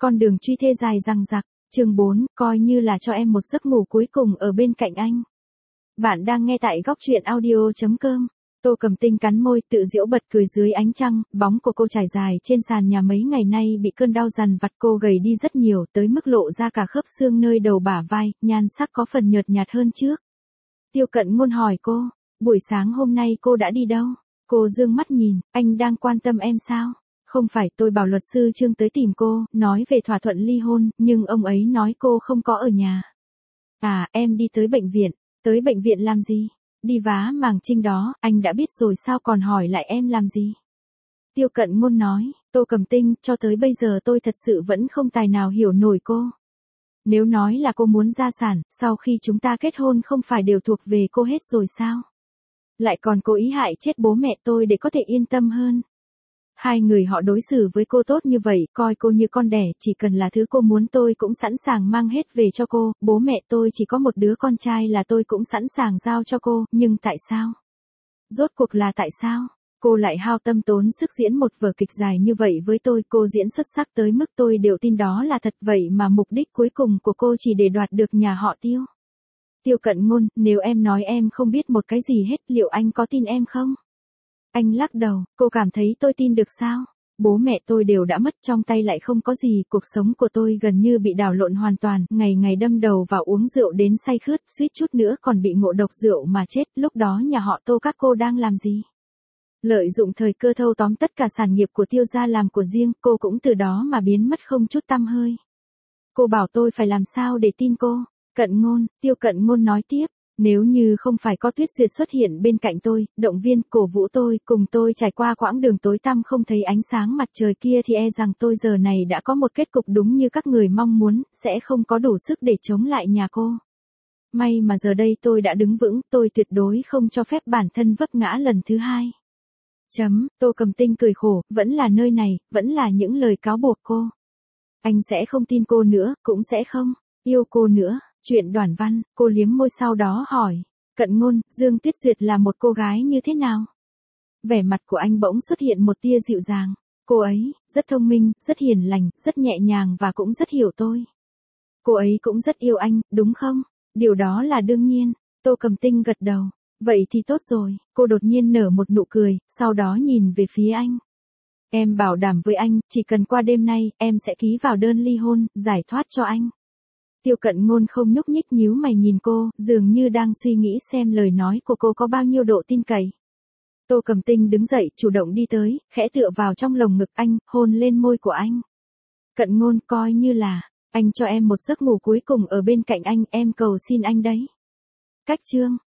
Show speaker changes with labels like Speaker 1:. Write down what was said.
Speaker 1: con đường truy thê dài dằng dặc. Chương 4, coi như là cho em một giấc ngủ cuối cùng ở bên cạnh anh. Bạn đang nghe tại góc truyện audio.com. Tô Cầm Tinh cắn môi tự giễu bật cười dưới ánh trăng, bóng của cô trải dài trên sàn nhà mấy ngày nay bị cơn đau dằn vặt, cô gầy đi rất nhiều, tới mức lộ ra cả khớp xương nơi đầu bả vai, nhan sắc có phần nhợt nhạt hơn trước. Tiêu Cận Ngôn hỏi cô, buổi sáng hôm nay cô đã đi đâu? Cô dương mắt nhìn, anh đang quan tâm em sao? Không phải, tôi bảo luật sư Trương tới tìm cô, nói về thỏa thuận ly hôn, nhưng ông ấy nói cô không có ở nhà. À, em đi tới bệnh viện. Tới bệnh viện làm gì? Đi vá màng trinh đó, anh đã biết rồi sao còn hỏi lại em làm gì? Tiêu Cận Ngôn nói, Tô Cầm Tinh, cho tới bây giờ tôi thật sự vẫn không tài nào hiểu nổi cô. Nếu nói là cô muốn gia sản, sau khi chúng ta kết hôn không phải đều thuộc về cô hết rồi sao? Lại còn cố ý hại chết bố mẹ tôi để có thể yên tâm hơn. Hai người họ đối xử với cô tốt như vậy, coi cô như con đẻ, chỉ cần là thứ cô muốn tôi cũng sẵn sàng mang hết về cho cô, bố mẹ tôi chỉ có một đứa con trai là tôi cũng sẵn sàng giao cho cô, nhưng tại sao? Rốt cuộc là tại sao? Cô lại hao tâm tốn sức diễn một vở kịch dài như vậy với tôi, cô diễn xuất sắc tới mức tôi đều tin đó là thật, vậy mà mục đích cuối cùng của cô chỉ để đoạt được nhà họ Tiêu. Tiêu Cận Ngôn, nếu em nói em không biết một cái gì hết, liệu anh có tin em không? Anh lắc đầu, cô cảm thấy tôi tin được sao? Bố mẹ tôi đều đã mất, trong tay lại không có gì, cuộc sống của tôi gần như bị đảo lộn hoàn toàn, ngày ngày đâm đầu vào uống rượu đến say khướt, suýt chút nữa còn bị ngộ độc rượu mà chết, lúc đó nhà họ Tô các cô đang làm gì? Lợi dụng thời cơ thâu tóm tất cả sản nghiệp của Tiêu gia làm của riêng, cô cũng từ đó mà biến mất không chút tăm hơi. Cô bảo tôi phải làm sao để tin cô? Cận Ngôn, Tiêu Cận Ngôn nói tiếp. Nếu như không phải có Tuyết Duyệt xuất hiện bên cạnh tôi, động viên, cổ vũ tôi, cùng tôi trải qua quãng đường tối tăm không thấy ánh sáng mặt trời kia thì e rằng tôi giờ này đã có một kết cục đúng như các người mong muốn, sẽ không có đủ sức để chống lại nhà cô. May mà giờ đây tôi đã đứng vững, tôi tuyệt đối không cho phép bản thân vấp ngã lần thứ hai. Tô Cầm Tinh cười khổ, vẫn là nơi này, vẫn là những lời cáo buộc cô. Anh sẽ không tin cô nữa, cũng sẽ không yêu cô nữa. Chuyện Đoản Văn, cô liếm môi sau đó hỏi, Cận Ngôn, Dương Tuyết Duyệt là một cô gái như thế nào? Vẻ mặt của anh bỗng xuất hiện một tia dịu dàng, cô ấy, rất thông minh, rất hiền lành, rất nhẹ nhàng và cũng rất hiểu tôi. Cô ấy cũng rất yêu anh, đúng không? Điều đó là đương nhiên, Tô Cầm Tinh gật đầu, vậy thì tốt rồi, cô đột nhiên nở một nụ cười, sau đó nhìn về phía anh. Em bảo đảm với anh, chỉ cần qua đêm nay, em sẽ ký vào đơn ly hôn, giải thoát cho anh. Tiêu Cận Ngôn không nhúc nhích, nhíu mày nhìn cô, dường như đang suy nghĩ xem lời nói của cô có bao nhiêu độ tin cậy. Tô Cầm Tinh đứng dậy, chủ động đi tới, khẽ tựa vào trong lồng ngực anh, hôn lên môi của anh. Cận Ngôn, coi như là, anh cho em một giấc ngủ cuối cùng ở bên cạnh anh, em cầu xin anh đấy. Cách chương.